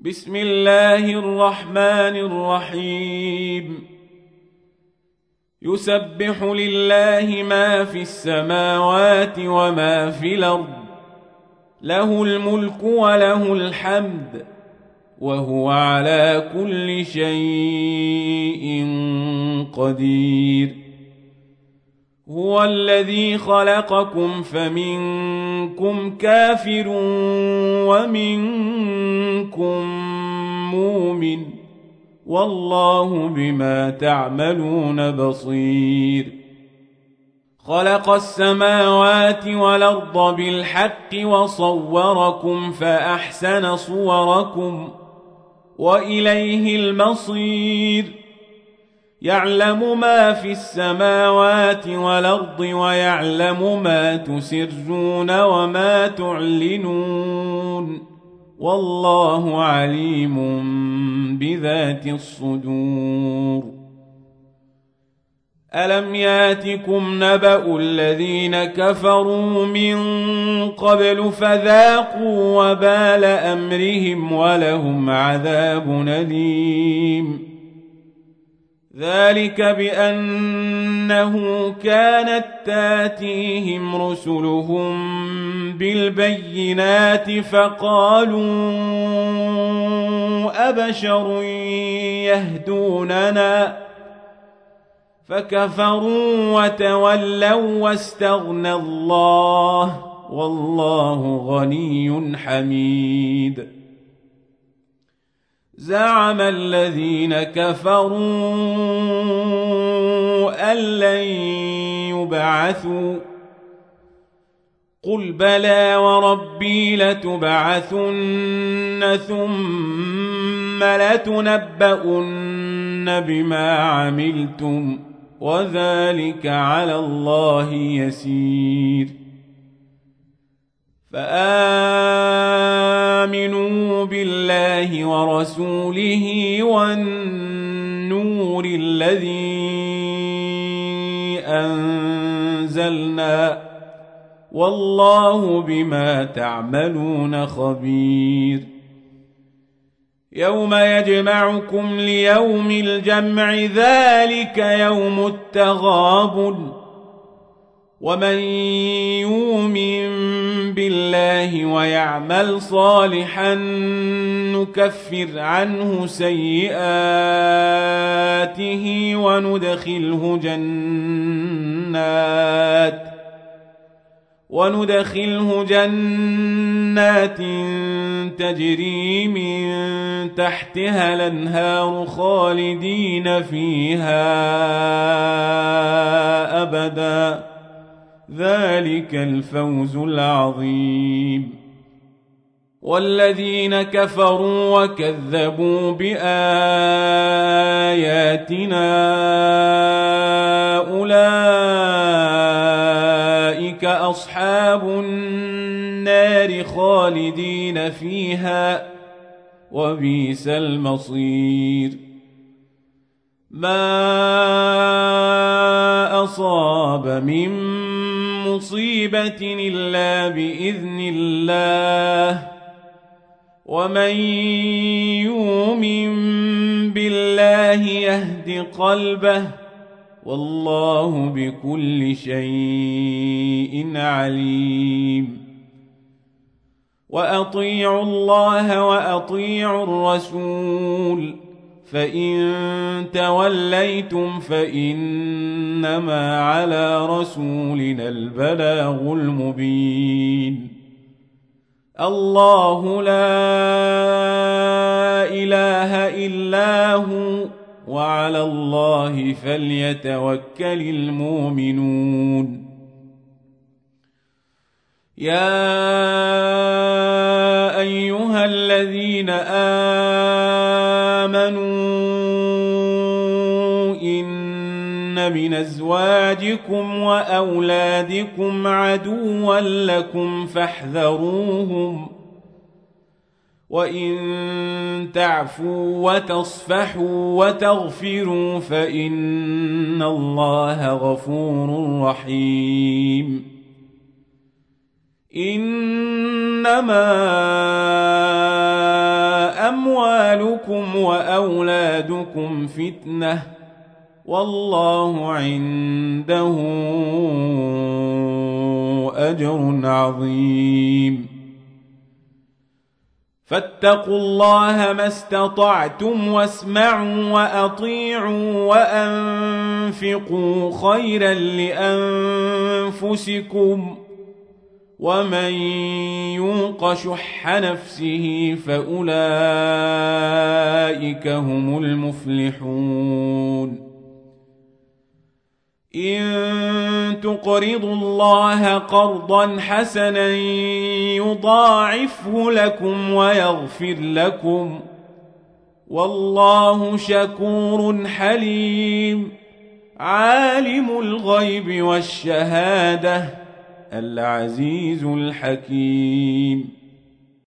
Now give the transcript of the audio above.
بسم الله الرحمن الرحيم يسبح لله ما في السماوات وما في الأرض له الملك وله الحمد وهو على كل شيء قدير هو الذي خلقكم فمنكم كافر ومنكم مؤمن والله بما تعملون بصير خلق السماوات والأرض بالحق وصوركم فأحسن صوركم وإليه المصير يعلم ما في السماوات والأرض ويعلم ما تسرون وما تعلنون والله عليم بذات الصدور ألم ياتكم نبأ الذين كفروا من قبل فذاقوا وبال أمرهم ولهم عذاب أليم ذلك بأنه كانت تاتيهم رسلهم بالبينات فقالوا أبشر يهدوننا فكفروا وتولوا واستغنى الله والله غني حميد زعم الذين كفروا أن لن يبعثوا قل بلى وربي لتبعثن ثم لتنبؤن بما عملتم وذلك على الله يسير فآمنوا بالله ورسوله والنور الذي أنزلنا والله بما تعملون خبير يوم يجمعكم ليوم الجمع ذلك يوم التغابن ومن يؤمن بالله ويعمل صالحا نكفر عنه سيئاته وندخله جنات تجري من تحتها الأنهار خالدين فيها أبدا ذلك الفوز العظيم والذين كفروا وكذبوا بآياتنا أولئك أصحاب النار خالدين فيها وبئس المصير ما أصاب من مصيبة إلا بإذن الله ومن يؤمن بالله يهد قلبه والله بكل شيء عليم وأطيعوا الله وأطيعوا الرسول فإن توليتم فإنما على رسولنا البلاغ المبين الله لا إله إلا هو وعلى الله فليتوكل المؤمنون يا أيها الذين آمنوا إن من أزواجكم وأولادكم عدوا لكم فاحذروهم وإن تعفوا وتصفحوا وتغفروا فإن الله غفور رحيم إنما أموالكم وأولادكم فتنة والله عنده أجر عظيم فاتقوا الله ما استطعتم واسمعوا وأطيعوا وأنفقوا خيرا لأنفسكم ومن يوق شح نفسه فأولئك هم المفلحون إن تقرضوا الله قرضا حسنا يضاعفه لكم ويغفر لكم والله شكور حليم عالم الغيب والشهادة العزيز الحكيم